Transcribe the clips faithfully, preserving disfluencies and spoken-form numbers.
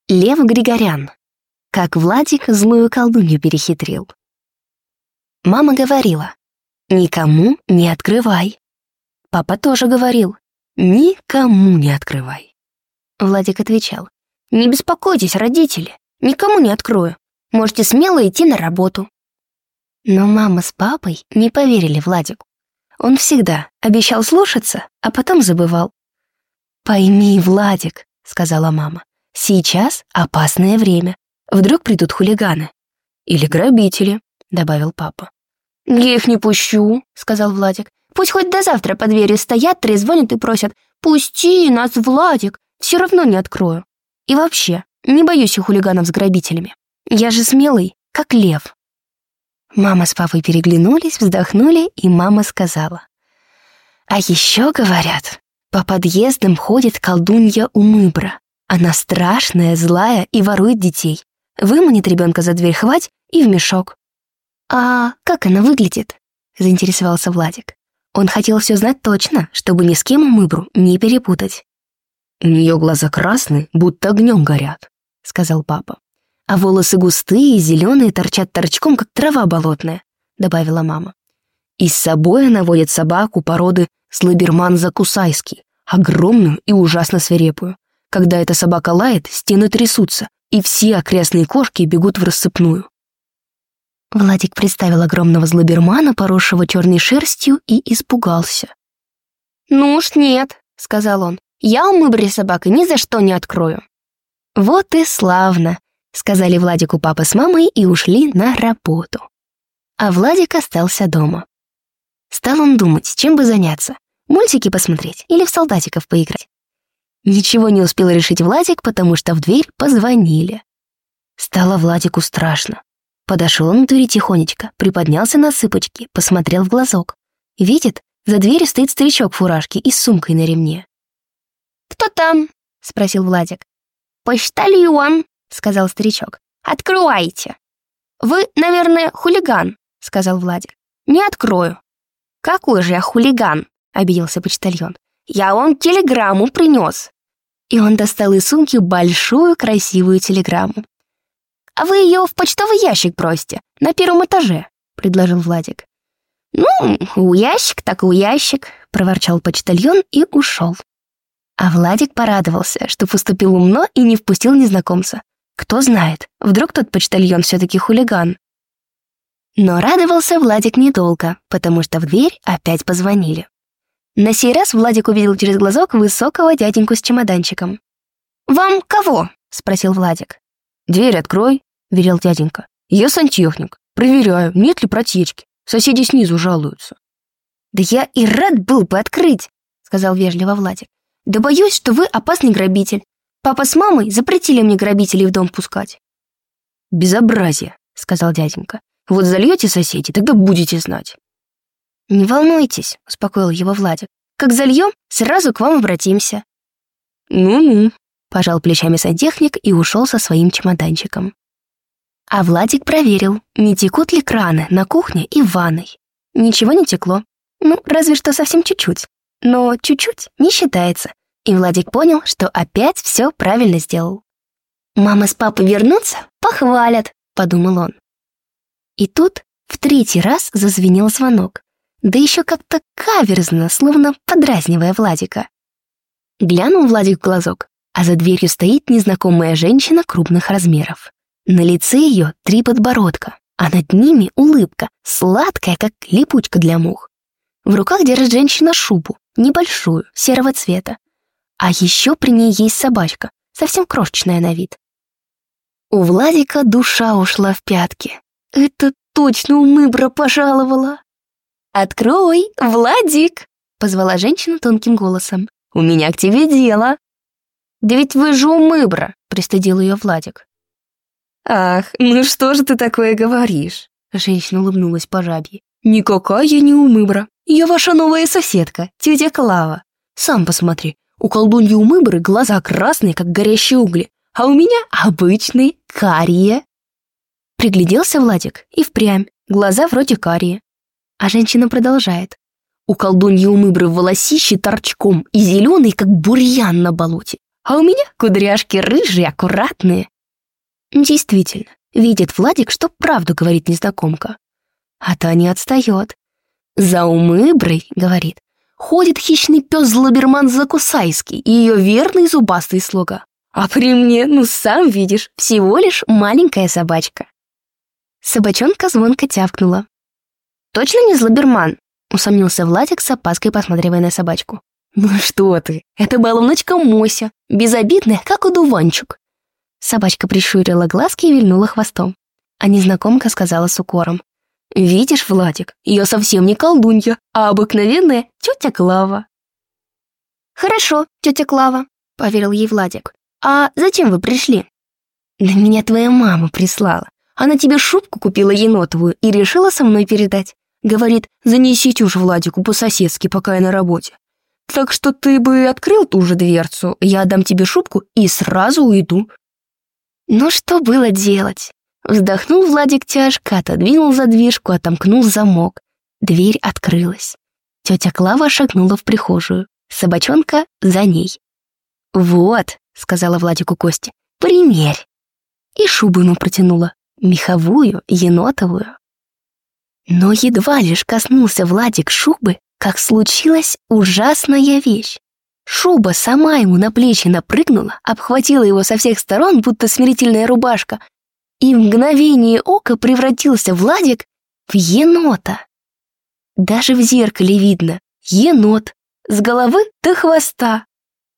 Лев Григорян. Как Владик злую колдунью перехитрил. Мама говорила: «Никому не открывай». Папа тоже говорил: «Никому не открывай». Владик отвечал: «Не беспокойтесь, родители, никому не открою. Можете смело идти на работу». Но мама с папой не поверили Владику. Он всегда обещал слушаться, а потом забывал. «Пойми, Владик», — сказала мама, — «сейчас опасное время. Вдруг придут хулиганы. Или грабители», — добавил папа. «Я их не пущу», — сказал Владик. «Пусть хоть до завтра под дверью стоят, трезвонят и просят: пусти нас, Владик, все равно не открою. И вообще, не боюсь я хулиганов с грабителями. Я же смелый, как лев». Мама с папой переглянулись, вздохнули, и мама сказала: «А еще говорят, по подъездам ходит колдунья Умыбра. Она страшная, злая и ворует детей. Выманит ребенка за дверь, хвать и в мешок». «А как она выглядит?» — заинтересовался Владик. Он хотел все знать точно, чтобы ни с кем Умыбру не перепутать. «У нее глаза красные, будто огнем горят», — сказал папа. «А волосы густые и зеленые, торчат торчком, как трава болотная», — добавила мама. «И с собой она водит собаку породы слоберман-закусайский, огромную и ужасно свирепую. Когда эта собака лает, стены трясутся, и все окрестные кошки бегут в рассыпную». Владик представил огромного злобермана, поросшего черной шерстью, и испугался. «Ну уж нет», — сказал он, — «я Умыбре собакой ни за что не открою». «Вот и славно», — сказали Владику папа с мамой и ушли на работу. А Владик остался дома. Стал он думать, чем бы заняться, мультики посмотреть или в солдатиков поиграть. Ничего не успел решить Владик, потому что в дверь позвонили. Стало Владику страшно. Подошел он к двери тихонечко, приподнялся на цыпочки, посмотрел в глазок. Видит, за дверью стоит старичок в фуражке и с сумкой на ремне. «Кто там?» — спросил Владик. «Почтальон», — сказал старичок. «Открывайте». «Вы, наверное, хулиган», — сказал Владик. «Не открою». «Какой же я хулиган?» — обиделся почтальон. «Я вам телеграмму принес». И он достал из сумки большую красивую телеграмму. «А вы ее в почтовый ящик бросьте, на первом этаже», — предложил Владик. «Ну, у ящик так у ящик», — проворчал почтальон и ушел. А Владик порадовался, что поступил умно и не впустил незнакомца. Кто знает, вдруг тот почтальон все-таки хулиган. Но радовался Владик недолго, потому что в дверь опять позвонили. На сей раз Владик увидел через глазок высокого дяденьку с чемоданчиком. «Вам кого?» — спросил Владик. «Дверь открой», — велел дяденька. «Я сантехник. Проверяю, нет ли протечки. Соседи снизу жалуются». «Да я и рад был бы открыть», — сказал вежливо Владик. «Да боюсь, что вы опасный грабитель. Папа с мамой запретили мне грабителей в дом пускать». «Безобразие», — сказал дяденька. «Вот зальете соседей, тогда будете знать». «Не волнуйтесь», — успокоил его Владик. «Как зальем, сразу к вам обратимся». «Ну-ну», — пожал плечами сантехник и ушел со своим чемоданчиком. А Владик проверил, не текут ли краны на кухне и в ванной. Ничего не текло. Ну, разве что совсем чуть-чуть. Но чуть-чуть не считается. И Владик понял, что опять все правильно сделал. «Мама с папой вернутся, похвалят», — подумал он. И тут в третий раз зазвенел звонок. Да еще как-то каверзно, словно подразнивая Владика. Глянул Владик в глазок, а за дверью стоит незнакомая женщина крупных размеров. На лице ее три подбородка, а над ними улыбка, сладкая, как липучка для мух. В руках держит женщина шубу, небольшую, серого цвета. А еще при ней есть собачка, совсем крошечная на вид. У Владика душа ушла в пятки. Это точно Умыбра пожаловала. «Открой, Владик!» — позвала женщина тонким голосом. «У меня к тебе дело». «Да ведь вы же Умыбра!» — пристыдил ее Владик. «Ах, ну что же ты такое говоришь?» Женщина улыбнулась по жабье. «Никакая я не Умыбра. Я ваша новая соседка, тетя Клава. Сам посмотри, у колдуньи Умыбры глаза красные, как горящие угли, а у меня обычные, карие». Пригляделся Владик, и впрямь, глаза вроде карие. А женщина продолжает. У колдуньи Умыбры волосище торчком и зеленый, как бурьян на болоте, А у меня кудряшки рыжие, аккуратные. Действительно, видит Владик, что правду говорит незнакомка. А та не отстает. За Умыброй, говорит, ходит хищный пес Злоберман Закусайский и ее верный зубастый слуга. А при мне, ну сам видишь, всего лишь маленькая собачка. Собачонка звонко тявкнула. «Точно не Злоберман?» — усомнился Владик с опаской, посматривая на собачку. «Ну что ты, это баллоночка Мося, безобидная, как одуванчик». Собачка прищурила глазки и вильнула хвостом. А незнакомка сказала с укором. «Видишь, Владик, я совсем не колдунья, а обыкновенная тетя Клава». «Хорошо, тетя Клава», — поверил ей Владик. «А зачем вы пришли?» «Да меня твоя мама прислала. Она тебе шубку купила енотовую и решила со мной передать. Говорит, занесите уж Владику по-соседски, пока я на работе. Так что ты бы открыл ту же дверцу, я отдам тебе шубку и сразу уйду». Ну что было делать? Вздохнул Владик тяжко, отодвинул задвижку, отомкнул замок. Дверь открылась. Тетя Клава шагнула в прихожую. Собачонка за ней. «Вот», — сказала Владику Костя, — «примерь». И шубу ему протянула. Меховую, енотовую. Но едва лишь коснулся Владик шубы, как случилась ужасная вещь. Шуба сама ему на плечи напрыгнула, обхватила его со всех сторон, будто смирительная рубашка, и в мгновение ока превратился Владик в енота. Даже в зеркале видно — енот, с головы до хвоста.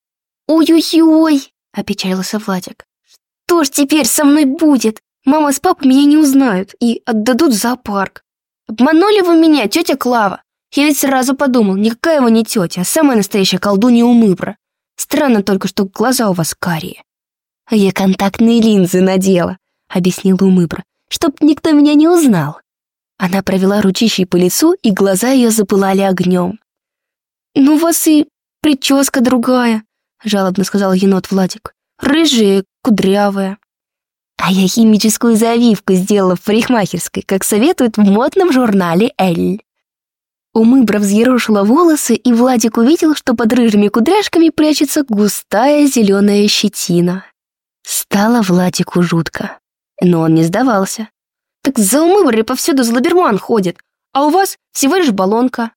«Ой-ой-ой!» — опечалился Владик. «Что ж теперь со мной будет? Мама с папой меня не узнают и отдадут в зоопарк. Обманули вы меня, тетя Клава? Я ведь сразу подумал, никакая вы не тетя, а самая настоящая колдунья Умыбра. Странно только, что глаза у вас карие». «А я контактные линзы надела», — объяснила Умыбра, «чтоб никто меня не узнал». Она провела ручищей по лицу, и глаза ее запылали огнем. «Ну, у вас и прическа другая», — жалобно сказал енот Владик. «Рыжая, кудрявая». «А я химическую завивку сделала в парикмахерской, как советуют в модном журнале «Эль». Умыбра взъерошила волосы, и Владик увидел, что под рыжими кудряшками прячется густая зеленая щетина. Стало Владику жутко, но он не сдавался. «Так за Умыброй повсюду Злоберман ходит, а у вас всего лишь баллонка».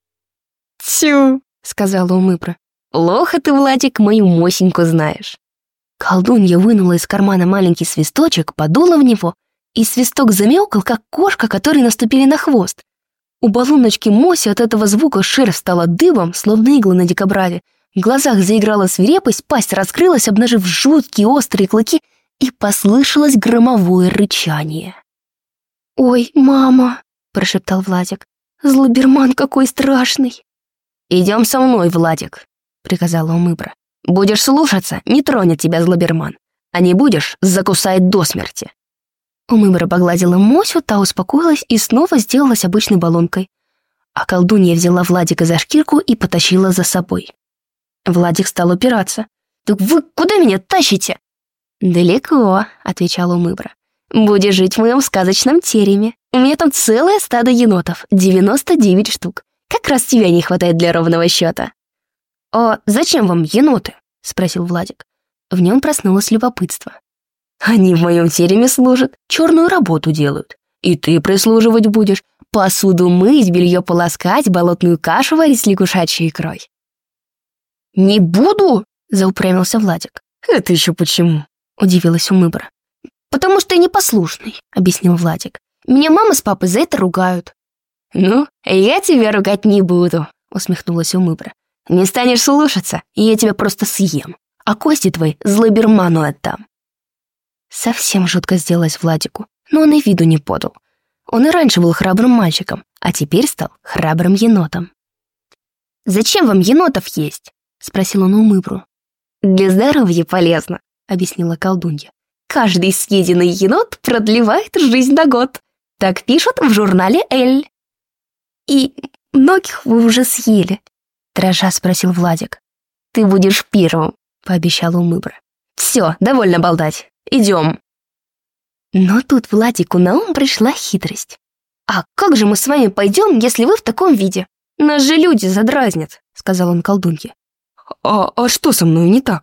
«Тю», — сказала Умыбра, — «плохо ты, Владик, мою Мосеньку знаешь». Колдунья вынула из кармана маленький свисточек, подула в него, и свисток замяукал, как кошка, которой наступили на хвост. У баллоночки Моси от этого звука шерсть стала дыбом, словно иглы на дикобраве. В глазах заиграла свирепость, пасть раскрылась, обнажив жуткие острые клыки, и послышалось громовое рычание. «Ой, мама!» — прошептал Владик. «Злоберман какой страшный!» «Идем со мной, Владик», — приказала Умыбра. «Будешь слушаться, не тронет тебя Злоберман, а не будешь, закусает до смерти». Умыбра погладила Мосю, та успокоилась и снова сделалась обычной баллонкой. А колдунья взяла Владика за шкирку и потащила за собой. Владик стал упираться. «Так вы куда меня тащите?» «Далеко», — отвечала Умыбра. «Будешь жить в моем сказочном тереме. У меня там целое стадо енотов, девяносто девять штук. Как раз тебя не хватает для ровного счета». «А зачем вам еноты?» — спросил Владик. В нем проснулось любопытство. «Они в моем тереме служат, черную работу делают. И ты прислуживать будешь, посуду мыть, белье полоскать, болотную кашу варить с лягушачьей икрой». «Не буду!» — заупрямился Владик. «Это еще почему?» — удивилась Умыбра. «Потому что я непослушный», — объяснил Владик. «Меня мама с папой за это ругают». «Ну, я тебя ругать не буду», — усмехнулась Умыбра. «Не станешь слушаться, и я тебя просто съем, а кости твои Злоберману отдам». Совсем жутко сделалось Владику, но он и виду не подал. Он и раньше был храбрым мальчиком, а теперь стал храбрым енотом. «Зачем вам енотов есть?» — спросил он Умыбру. «Для здоровья полезно», — объяснила колдунья. «Каждый съеденный енот продлевает жизнь на год. Так пишут в журнале «Эль». «И многих вы уже съели?» — дрожа спросил Владик. «Ты будешь первым», — пообещала Умыбра. «Все, довольно болтать. Идем». Но тут Владику на ум пришла хитрость. «А как же мы с вами пойдем, если вы в таком виде? Нас же люди задразнят», — сказал он колдунье. «А, а что со мной не так?»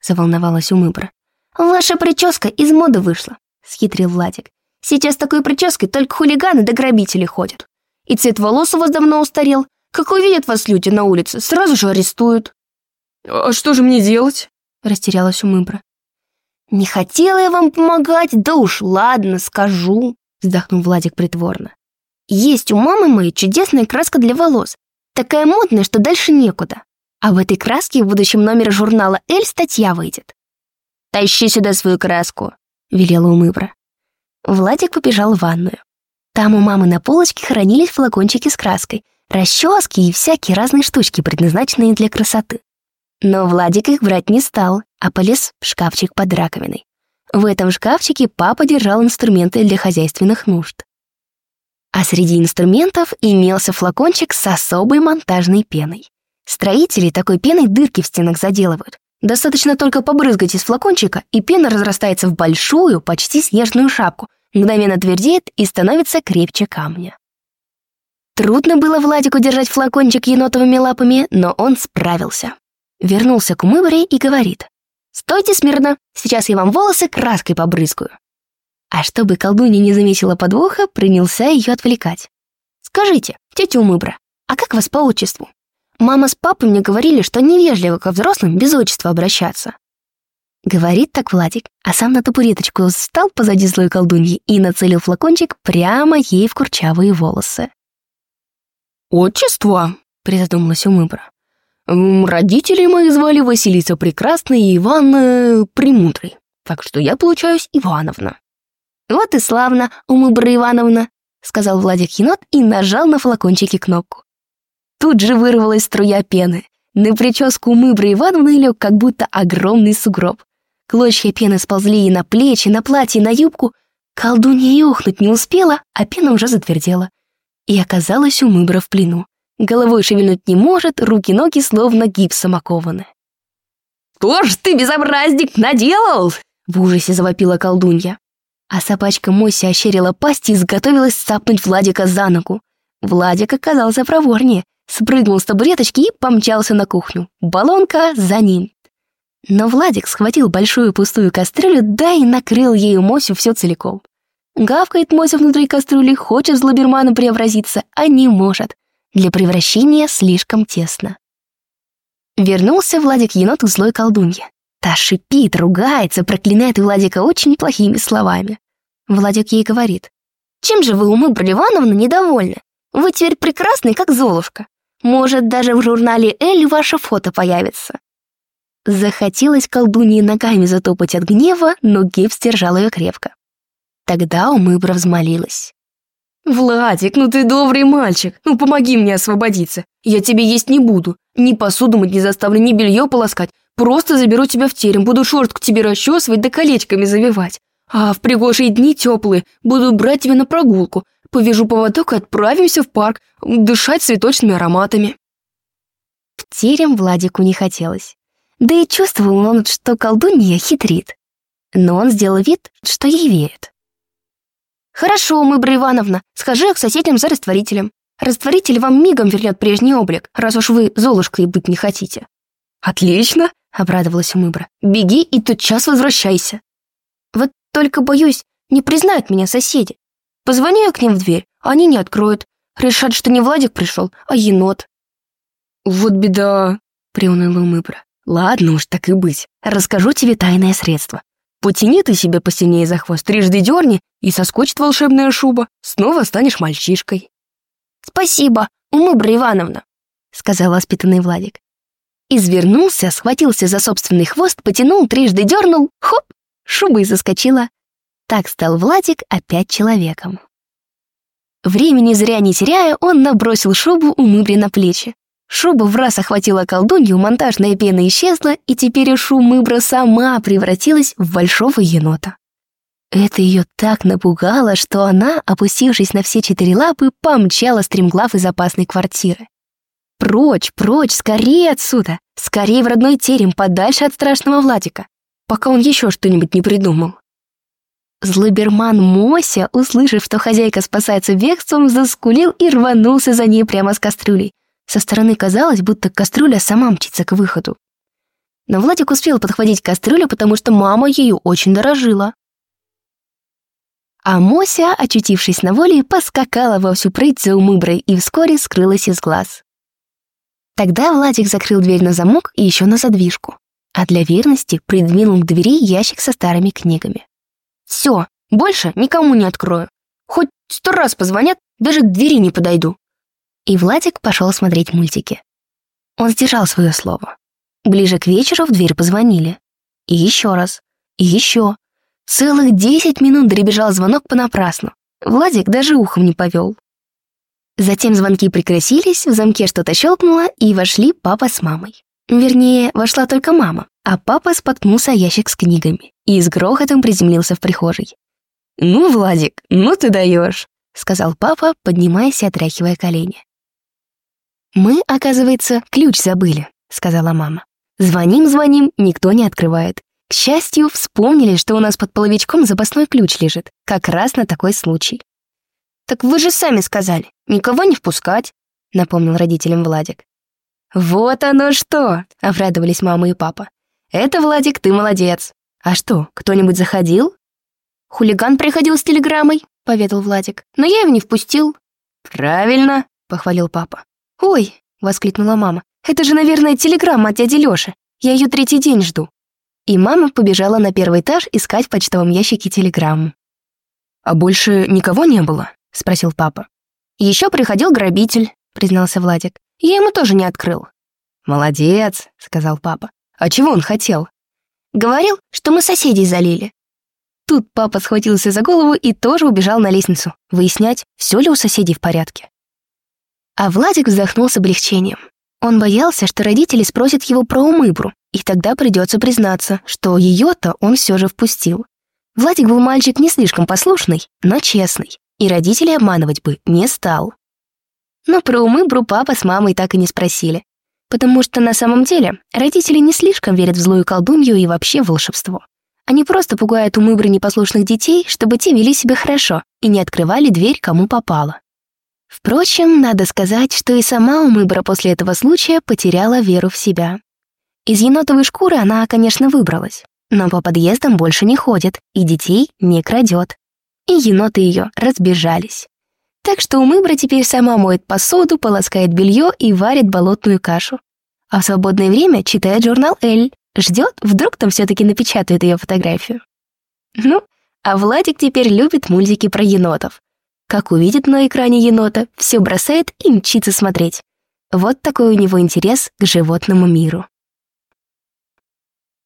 — заволновалась Умыбра. «Ваша прическа из моды вышла», — схитрил Владик. «Сейчас с такой прической только хулиганы да грабители ходят. И цвет волос у вас давно устарел. Как увидят вас люди на улице, сразу же арестуют». «А что же мне делать?» — растерялась Умыбра. «Не хотела я вам помогать, да уж ладно, скажу», — вздохнул Владик притворно. «Есть у мамы моей чудесная краска для волос. Такая модная, что дальше некуда. А в этой краске в будущем номере журнала «Эль» статья выйдет». «Тащи сюда свою краску», — велела Умыбра. Владик побежал в ванную. Там у мамы на полочке хранились флакончики с краской, расчески и всякие разные штучки, предназначенные для красоты. Но Владик их брать не стал, а полез в шкафчик под раковиной. В этом шкафчике папа держал инструменты для хозяйственных нужд. А среди инструментов имелся флакончик с особой монтажной пеной. Строители такой пеной дырки в стенах заделывают. Достаточно только побрызгать из флакончика, и пена разрастается в большую, почти снежную шапку, мгновенно твердеет и становится крепче камня. Трудно было Владику держать флакончик енотовыми лапами, но он справился. Вернулся к Умыбре и говорит: «Стойте смирно, сейчас я вам волосы краской побрызгаю». А чтобы колдунья не заметила подвоха, принялся ее отвлекать. «Скажите, тетя Умыбра, а как вас по отчеству? Мама с папой мне говорили, что невежливо ко взрослым без отчества обращаться». Говорит так Владик, а сам на табуреточку встал позади злой колдуньи и нацелил флакончик прямо ей в курчавые волосы. «Отчество?» — призадумалась Умыбра. «Родители мои звали Василиса Прекрасная и Иван э, Премудрый, так что я получаюсь Ивановна». «Вот и славно, Умыбра Ивановна», — сказал Владик-енот и нажал на флакончике кнопку. Тут же вырвалась струя пены. На прическу Умыбры Ивановны лег как будто огромный сугроб. Клочья пены сползли ей на плечи, на платье, на юбку. Колдунья и охнуть не успела, а пена уже затвердела. И оказалась Умыбра в плену. Головой шевельнуть не может, руки-ноги словно гипсом окованы. «Что ж ты, безобразник, наделал?» — в ужасе завопила колдунья. А собачка Мося ощерила пасть и изготовилась цапнуть Владика за ногу. Владик оказался проворнее, спрыгнул с табуреточки и помчался на кухню. Баллонка за ним. Но Владик схватил большую пустую кастрюлю, да и накрыл ею Мосю все целиком. Гавкает Мося внутри кастрюли, хочет в злобермана преобразиться, а не может. Для превращения слишком тесно. Вернулся Владик-енот к злой колдунье. Та шипит, ругается, проклинает Владика очень плохими словами. Владик ей говорит: «Чем же вы, Умыбра Ивановна, недовольны? Вы теперь прекрасны, как Золушка. Может, даже в журнале «Эль» ваше фото появится». Захотелось колдунье ногами затопать от гнева, но гипс держал ее крепко. Тогда Умыбра взмолилась: «Владик, ну ты добрый мальчик, ну помоги мне освободиться. Я тебе есть не буду, ни посуду мыть не заставлю, ни белье полоскать. Просто заберу тебя в терем, буду шерстку тебе расчесывать да колечками завивать. А в пригожие дни теплые буду брать тебя на прогулку. Повяжу поводок и отправимся в парк, дышать цветочными ароматами». В терем Владику не хотелось. Да и чувствовал он, что колдунья хитрит. Но он сделал вид, что ей верит. «Хорошо, Умыбра Ивановна, схожу я к соседям за растворителем. Растворитель вам мигом вернет прежний облик, раз уж вы Золушкой быть не хотите». «Отлично!» — обрадовалась Умыбра. «Беги и тотчас возвращайся. Вот только, боюсь, не признают меня соседи. Позвоню я к ним в дверь, а они не откроют. Решат, что не Владик пришел, а енот». «Вот беда!» — приуныла Умыбра. «Ладно уж, так и быть. Расскажу тебе тайное средство. Потяни ты себя посильнее за хвост, трижды дерни, и соскочит волшебная шуба. Снова станешь мальчишкой». «Спасибо, Умыбра Ивановна», — сказал воспитанный Владик. Извернулся, схватился за собственный хвост, потянул, трижды дернул, хоп, шуба и заскочила. Так стал Владик опять человеком. Времени зря не теряя, он набросил шубу Умыбре на плечи. Шуба враз охватила колдунью, монтажная пена исчезла, и теперь уж Умыбра сама превратилась в большого енота. Это ее так напугало, что она, опустившись на все четыре лапы, помчала стремглав из опасной квартиры. Прочь, прочь, скорее отсюда, скорее в родной терем, подальше от страшного Владика, пока он еще что-нибудь не придумал. Злоберман Мося, услышав, что хозяйка спасается бегством, заскулил и рванулся за ней прямо с кастрюлей. Со стороны казалось, будто кастрюля сама мчится к выходу. Но Владик успел подхватить кастрюлю, потому что мама ею очень дорожила. А Мося, очутившись на воле, поскакала во всю прыть за Умыброй и вскоре скрылась из глаз. Тогда Владик закрыл дверь на замок и еще на задвижку, а для верности придвинул к двери ящик со старыми книгами. «Все, больше никому не открою. Хоть сто раз позвонят, даже к двери не подойду». И Владик пошел смотреть мультики. Он сдержал свое слово. Ближе к вечеру в дверь позвонили. И еще раз. И еще. Целых десять минут дребезжал звонок понапрасну. Владик даже ухом не повел. Затем звонки прекратились, в замке что-то щелкнуло, и вошли папа с мамой. Вернее, вошла только мама, а папа споткнулся о ящик с книгами и с грохотом приземлился в прихожей. «Ну, Владик, ну ты даешь», — сказал папа, поднимаясь и отряхивая колени. «Мы, оказывается, ключ забыли», — сказала мама. «Звоним-звоним, никто не открывает. К счастью, вспомнили, что у нас под половичком запасной ключ лежит, как раз на такой случай». «Так вы же сами сказали, никого не впускать», — напомнил родителям Владик. «Вот оно что!» — обрадовались мама и папа. «Это, Владик, ты молодец. А что, кто-нибудь заходил?» «Хулиган приходил с телеграммой», — поведал Владик, «но я его не впустил». «Правильно», — похвалил папа. «Ой!» — воскликнула мама. «Это же, наверное, телеграмма от дяди Лёши. Я ее третий день жду». И мама побежала на первый этаж искать в почтовом ящике телеграмму. «А больше никого не было?» — спросил папа. «Еще приходил грабитель», — признался Владик. «Я ему тоже не открыл». «Молодец», — сказал папа. «А чего он хотел?» «Говорил, что мы соседей залили». Тут папа схватился за голову и тоже убежал на лестницу, выяснять, все ли у соседей в порядке. А Владик вздохнул с облегчением. Он боялся, что родители спросят его про Умыбру, и тогда придется признаться, что ее-то он все же впустил. Владик был мальчик не слишком послушный, но честный, и родителей обманывать бы не стал. Но про Умыбру папа с мамой так и не спросили, потому что на самом деле родители не слишком верят в злую колдунью и вообще в волшебство. Они просто пугают Умыбры непослушных детей, чтобы те вели себя хорошо и не открывали дверь кому попало. Впрочем, надо сказать, что и сама Умыбра после этого случая потеряла веру в себя. Из енотовой шкуры она, конечно, выбралась, но по подъездам больше не ходит и детей не крадет. И еноты ее разбежались. Так что Умыбра теперь сама моет посуду, полоскает белье и варит болотную кашу. А в свободное время читает журнал «Эль», ждет, вдруг там все-таки напечатают ее фотографию. Ну, а Владик теперь любит мультики про енотов. Как увидит на экране енота, все бросает и мчится смотреть. Вот такой у него интерес к животному миру.